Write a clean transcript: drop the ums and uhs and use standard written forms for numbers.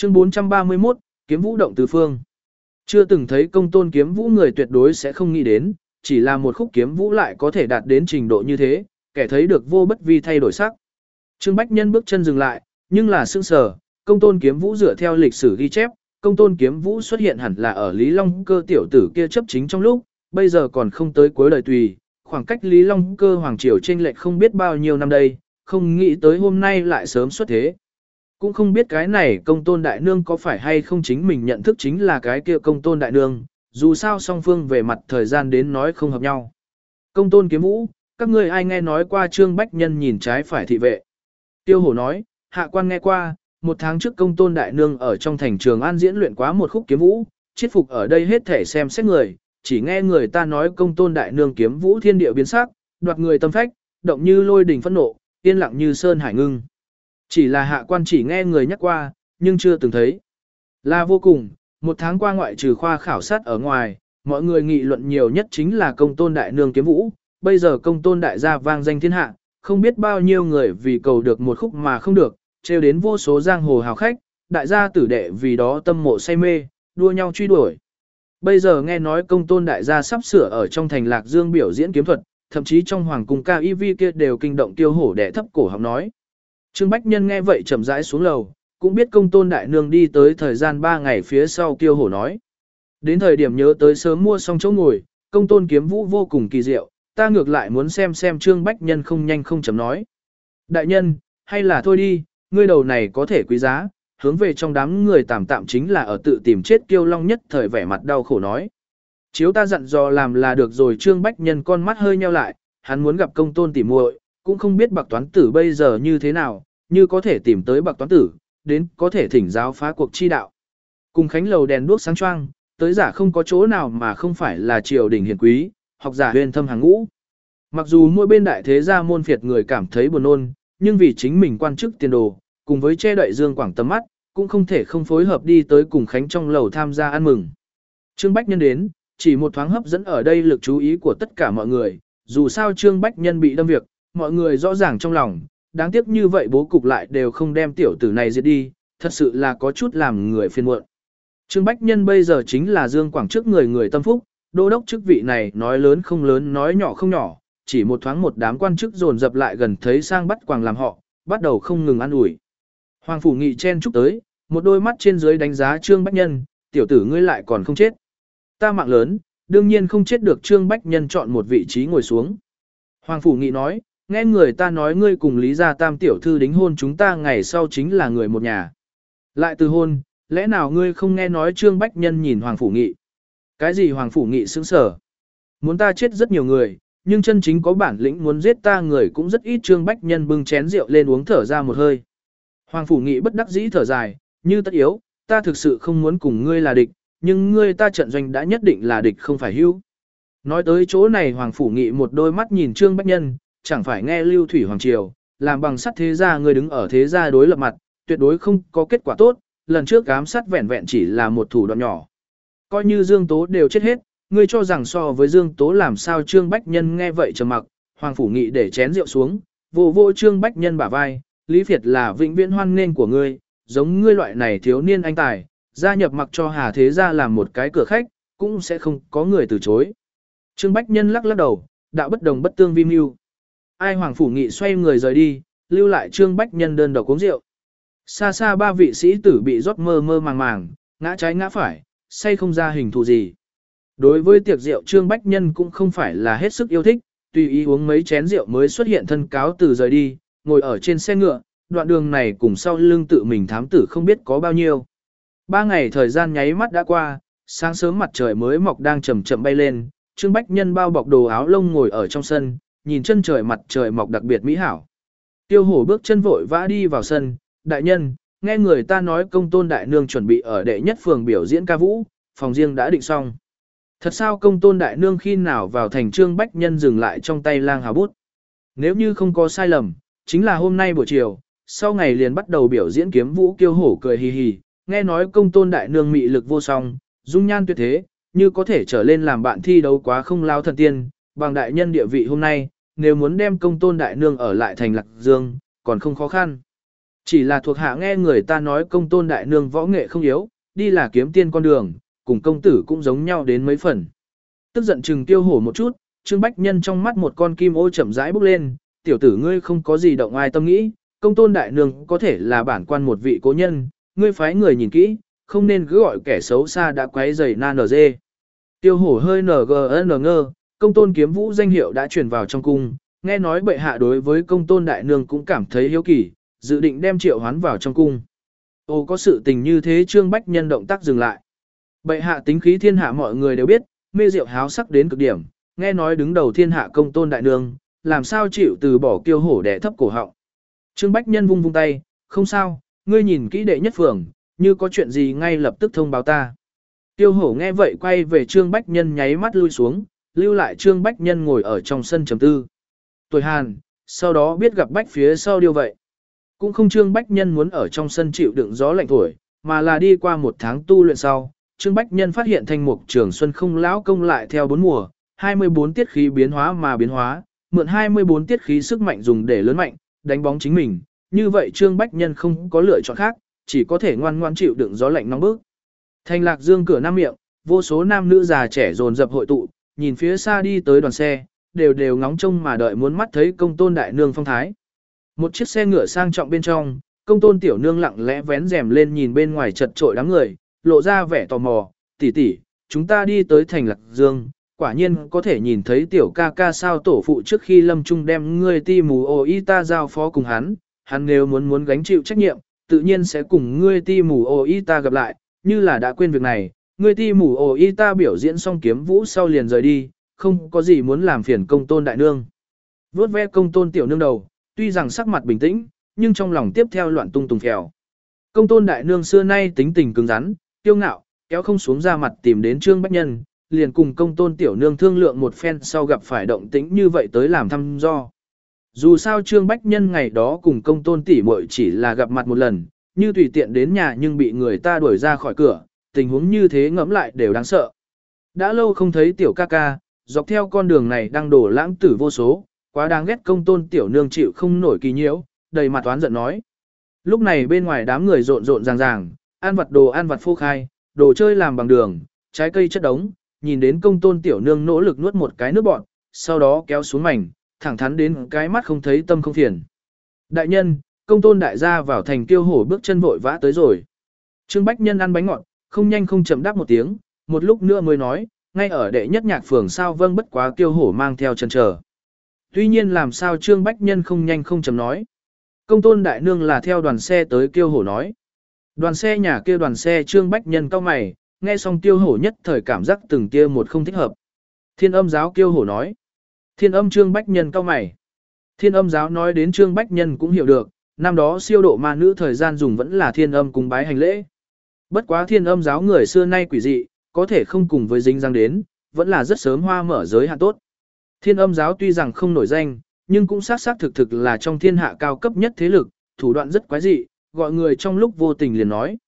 Chương 431, kiếm vũ động tứ phương. Chưa từng thấy công tôn kiếm vũ người tuyệt đối sẽ không nghĩ đến, chỉ là một khúc kiếm vũ lại có thể đạt đến trình độ như thế, kẻ thấy được vô bất vi thay đổi sắc. Trương Bách Nhân bước chân dừng lại, nhưng là sững sờ, công tôn kiếm vũ dựa theo lịch sử ghi chép, công tôn kiếm vũ xuất hiện hẳn là ở Lý Long Cơ tiểu tử kia chấp chính trong lúc, bây giờ còn không tới cuối đời tùy, khoảng cách Lý Long Cơ hoàng triều chênh lệch không biết bao nhiêu năm đây, không nghĩ tới hôm nay lại sớm xuất thế. Cũng không biết cái này công tôn đại nương có phải hay không chính mình nhận thức chính là cái kia công tôn đại nương, dù sao song phương về mặt thời gian đến nói không hợp nhau. Công tôn kiếm vũ, các ngươi ai nghe nói qua Trương Bách Nhân nhìn trái phải thị vệ. Tiêu hổ nói, hạ quan nghe qua, một tháng trước công tôn đại nương ở trong thành Trường An diễn luyện quá một khúc kiếm vũ, chiết phục ở đây hết thể xem xét người, chỉ nghe người ta nói công tôn đại nương kiếm vũ thiên địa biến sắc, đoạt người tâm phách, động như lôi đình phẫn nộ, yên lặng như sơn hải ngưng. Chỉ là hạ quan chỉ nghe người nhắc qua, nhưng chưa từng thấy. Là vô cùng, một tháng qua ngoại trừ khoa khảo sát ở ngoài, mọi người nghị luận nhiều nhất chính là công tôn đại nương kiếm vũ, bây giờ công tôn đại gia vang danh thiên hạ, không biết bao nhiêu người vì cầu được một khúc mà không được, trêu đến vô số giang hồ hào khách, đại gia tử đệ vì đó tâm mộ say mê, đua nhau truy đuổi. Bây giờ nghe nói công tôn đại gia sắp sửa ở trong thành Lạc Dương biểu diễn kiếm thuật, thậm chí trong hoàng cung ca y vi kia đều kinh động Tiêu hổ đẻ thấp cổ học nói. Trương Bách Nhân nghe vậy chậm rãi xuống lầu, cũng biết công tôn đại nương đi tới thời gian 3 ngày phía sau Tiêu hổ nói. Đến thời điểm nhớ tới sớm mua xong chỗ ngồi, công tôn kiếm vũ vô cùng kỳ diệu, ta ngược lại muốn xem Trương Bách Nhân không nhanh không chậm nói. Đại nhân, hay là thôi đi, ngươi đầu này có thể quý giá, hướng về trong đám người tạm tạm chính là ở tự tìm chết Kiêu Long nhất thời vẻ mặt đau khổ nói. Chiếu ta dặn dò làm là được rồi. Trương Bách Nhân con mắt hơi nheo lại, hắn muốn gặp công tôn tỉ muội, cũng không biết bạc toán tử bây giờ như thế nào, như có thể tìm tới bạc toán tử, đến có thể thỉnh giáo phá cuộc chi đạo. Cùng Khánh lầu đèn đuốc sáng choang, tới giả không có chỗ nào mà không phải là triều đình hiền quý, học giả huyền thâm hàng ngũ. Mặc dù mỗi bên đại thế gia môn phiệt người cảm thấy buồn nôn, nhưng vì chính mình quan chức tiền đồ, cùng với che đậy Dương Quảng tầm mắt, cũng không thể không phối hợp đi tới cùng Khánh trong lầu tham gia ăn mừng. Trương Bách Nhân đến, chỉ một thoáng hấp dẫn ở đây lực chú ý của tất cả mọi người, dù sao Trương Bách Nhân bị đâm việc, mọi người rõ ràng trong lòng, đáng tiếc như vậy bố cục lại đều không đem tiểu tử này diệt đi, thật sự là có chút làm người phiền muộn. Trương Bách Nhân bây giờ chính là Dương Quảng trước người tâm phúc, đô đốc chức vị này nói lớn không lớn nói nhỏ không nhỏ, chỉ một thoáng một đám quan chức dồn dập lại gần thấy sang bắt quàng làm họ, bắt đầu không ngừng ăn ủi. Hoàng Phủ Nghị chen chúc tới, một đôi mắt trên dưới đánh giá Trương Bách Nhân, tiểu tử ngươi lại còn không chết. Ta mạng lớn, đương nhiên không chết được. Trương Bách Nhân chọn một vị trí ngồi xuống. Hoàng Phủ Nghị nói, nghe người ta nói ngươi cùng Lý Gia Tam tiểu thư đính hôn chúng ta ngày sau chính là người một nhà. Lại từ hôn, lẽ nào ngươi không nghe nói? Trương Bách Nhân nhìn Hoàng Phủ Nghị. Cái gì? Hoàng Phủ Nghị sững sờ. Muốn ta chết rất nhiều người, nhưng chân chính có bản lĩnh muốn giết ta người cũng rất ít. Trương Bách Nhân bưng chén rượu lên uống thở ra một hơi. Hoàng Phủ Nghị bất đắc dĩ thở dài, như tất yếu, ta thực sự không muốn cùng ngươi là địch, nhưng ngươi ta trận doanh đã nhất định là địch không phải hữu. Nói tới chỗ này Hoàng Phủ Nghị một đôi mắt nhìn Trương Bách Nhân, chẳng phải nghe Lưu Thủy Hoàng Triều, làm bằng sắt thế gia ngươi đứng ở thế gia đối lập mặt, tuyệt đối không có kết quả tốt, lần trước ám sát vẹn vẹn chỉ là một thủ đoạn nhỏ. Coi như Dương Tố đều chết hết, ngươi cho rằng so với Dương Tố làm sao? Trương Bách Nhân nghe vậy trầm mặc, Hoàng Phủ Nghị để chén rượu xuống, vô Trương Bách Nhân bả vai, Lý Việt là vĩnh viễn hoan nghênh của ngươi, giống ngươi loại này thiếu niên anh tài, gia nhập mặc cho Hà thế gia làm một cái cửa khách, cũng sẽ không có người từ chối. Trương Bách Nhân lắc lắc đầu, đạo bất đồng bất tương vi mưu. Ai? Hoàng Phủ Nghị xoay người rời đi, lưu lại Trương Bách Nhân đơn độc uống rượu. Xa xa ba vị sĩ tử bị rót mơ mơ màng màng, ngã trái ngã phải, say không ra hình thù gì. Đối với tiệc rượu Trương Bách Nhân cũng không phải là hết sức yêu thích, tùy ý uống mấy chén rượu mới xuất hiện thân cáo từ rời đi, ngồi ở trên xe ngựa, đoạn đường này cùng sau lưng tự mình thám tử không biết có bao nhiêu. 3 ngày thời gian nháy mắt đã qua, sáng sớm mặt trời mới mọc đang chậm chậm bay lên, Trương Bách Nhân bao bọc đồ áo lông ngồi ở trong sân, nhìn chân trời mặt trời mọc đặc biệt mỹ hảo. Tiêu Hổ bước chân vội vã đi vào sân, đại nhân, nghe người ta nói công tôn đại nương chuẩn bị ở đệ nhất phường biểu diễn ca vũ, phòng riêng đã định xong. Thật sao? Công tôn đại nương khi nào vào thành? Trương Bách Nhân dừng lại trong tay lang hào bút. Nếu như không có sai lầm, chính là hôm nay buổi chiều, sau ngày liền bắt đầu biểu diễn kiếm vũ. Kiêu Hổ cười hì hì, nghe nói công tôn đại nương mị lực vô song, dung nhan tuyệt thế, như có thể trở lên làm bạn thi đấu quá không lao thần tiên, bằng đại nhân địa vị hôm nay, nếu muốn đem công tôn đại nương ở lại thành Lạc Dương, còn không khó khăn. Chỉ là thuộc hạ nghe người ta nói công tôn đại nương võ nghệ không yếu, đi là kiếm tiên con đường, cùng công tử cũng giống nhau đến mấy phần. Tức giận chừng Tiêu Hổ một chút, Trương Bách Nhân trong mắt một con kim ô chậm rãi bốc lên, tiểu tử ngươi không có gì động ai tâm nghĩ, công tôn đại nương có thể là bản quan một vị cố nhân, ngươi phái người nhìn kỹ, không nên cứ gọi kẻ xấu xa đã quấy rầy na nở dê. Tiêu Hổ hơi ngơ, công tôn kiếm vũ danh hiệu đã truyền vào trong cung, nghe nói bệ hạ đối với công tôn đại nương cũng cảm thấy hiếu kỳ, dự định đem triệu hoán vào trong cung. Ồ, có sự tình như thế, Trương Bách Nhân động tác dừng lại. Bệ hạ tính khí thiên hạ mọi người đều biết, mê rượu háo sắc đến cực điểm, nghe nói đứng đầu thiên hạ công tôn đại nương, làm sao chịu từ bỏ Kiêu Hổ đè thấp cổ họng. Trương Bách Nhân vung vung tay, không sao, ngươi nhìn kỹ đệ nhất phường, như có chuyện gì ngay lập tức thông báo ta. Tiêu Hổ nghe vậy quay về Trương Bách Nhân nháy mắt lui xuống, lưu lại Trương Bách Nhân ngồi ở trong sân trầm tư. Tuổi Hàn, sau đó biết gặp Bách phía sau điều vậy. Cũng không Trương Bách Nhân muốn ở trong sân chịu đựng gió lạnh thổi, mà là đi qua một tháng tu luyện sau, Trương Bách Nhân phát hiện thanh mục trường xuân không lão công lại theo 4 mùa, 24 tiết khí biến hóa mà biến hóa, mượn 24 tiết khí sức mạnh dùng để lớn mạnh, đánh bóng chính mình, như vậy Trương Bách Nhân không có lựa chọn khác, chỉ có thể ngoan ngoãn chịu đựng gió lạnh nóng bức. Thành Lạc Dương cửa Nam miệng, vô số nam nữ già trẻ dồn dập hội tụ, nhìn phía xa đi tới đoàn xe, đều ngóng trông mà đợi muốn mắt thấy công tôn đại nương phong thái. Một chiếc xe ngựa sang trọng bên trong, công tôn tiểu nương lặng lẽ vén rèm lên nhìn bên ngoài chật trội đám người, lộ ra vẻ tò mò, tỷ tỷ, chúng ta đi tới Thành Lạc Dương, quả nhiên có thể nhìn thấy tiểu ca ca sao tổ phụ trước khi lâm trung đem ngươi ti mù ô y ta giao phó cùng hắn nếu muốn gánh chịu trách nhiệm, tự nhiên sẽ cùng ngươi ti mù ô y ta gặp lại, như là đã quên việc này, ngươi ti mù ô y ta biểu diễn xong kiếm vũ sau liền rời đi, không có gì muốn làm phiền công tôn đại nương. Vốt ve công tôn tiểu nương đầu, tuy rằng sắc mặt bình tĩnh, nhưng trong lòng tiếp theo loạn tung tùng phèo. Công tôn đại nương xưa nay tính tình cứng rắn, kiêu ngạo, kéo không xuống ra mặt tìm đến Trương Bách Nhân, liền cùng công tôn tiểu nương thương lượng một phen sau gặp phải động tĩnh như vậy tới làm thăm do. Dù sao Trương Bách Nhân ngày đó cùng công tôn tỷ muội chỉ là gặp mặt một lần, như tùy tiện đến nhà nhưng bị người ta đuổi ra khỏi cửa, tình huống như thế ngẫm lại đều đáng sợ. Đã lâu không thấy tiểu ca ca, dọc theo con đường này đang đổ lãng tử vô số, quá đáng ghét công tôn tiểu nương chịu không nổi kỳ nhiễu, đầy mặt oán giận nói. Lúc này bên ngoài đám người rộn ràng, ăn vặt phô khai, đồ chơi làm bằng đường, trái cây chất đống, nhìn đến công tôn tiểu nương nỗ lực nuốt một cái nước bọt, sau đó kéo xuống mảnh, thẳng thắn đến cái mắt không thấy tâm không phiền. Đại nhân, công tôn đại gia vào thành Kiêu Hổ bước chân vội vã tới rồi. Trương Bách Nhân ăn bánh ngọt, không nhanh không chậm đáp một tiếng, một lúc nữa mới nói, ngay ở đệ nhất nhạc phường sao vâng bất quá Kiêu Hổ mang theo chân chờ. Tuy nhiên làm sao Trương Bách Nhân không nhanh không chậm nói. Công tôn đại nương là theo đoàn xe tới Kiêu Hổ nói. Đoàn xe nhà kia đoàn xe Trương Bách Nhân cau mày, nghe xong Kiêu Hổ nhất thời cảm giác từng tia một không thích hợp. Thiên Âm giáo Kiêu Hổ nói. Thiên Âm Trương Bách Nhân cau mày. Thiên Âm giáo nói đến Trương Bách Nhân cũng hiểu được, năm đó siêu độ ma nữ thời gian dùng vẫn là Thiên Âm cùng bái hành lễ. Bất quá Thiên Âm giáo người xưa nay quỷ dị, có thể không cùng với dính răng đến, vẫn là rất sớm hoa mở giới hạn tốt. Thiên Âm giáo tuy rằng không nổi danh, nhưng cũng xác thực là trong thiên hạ cao cấp nhất thế lực, thủ đoạn rất quái dị, gọi người trong lúc vô tình liền nói.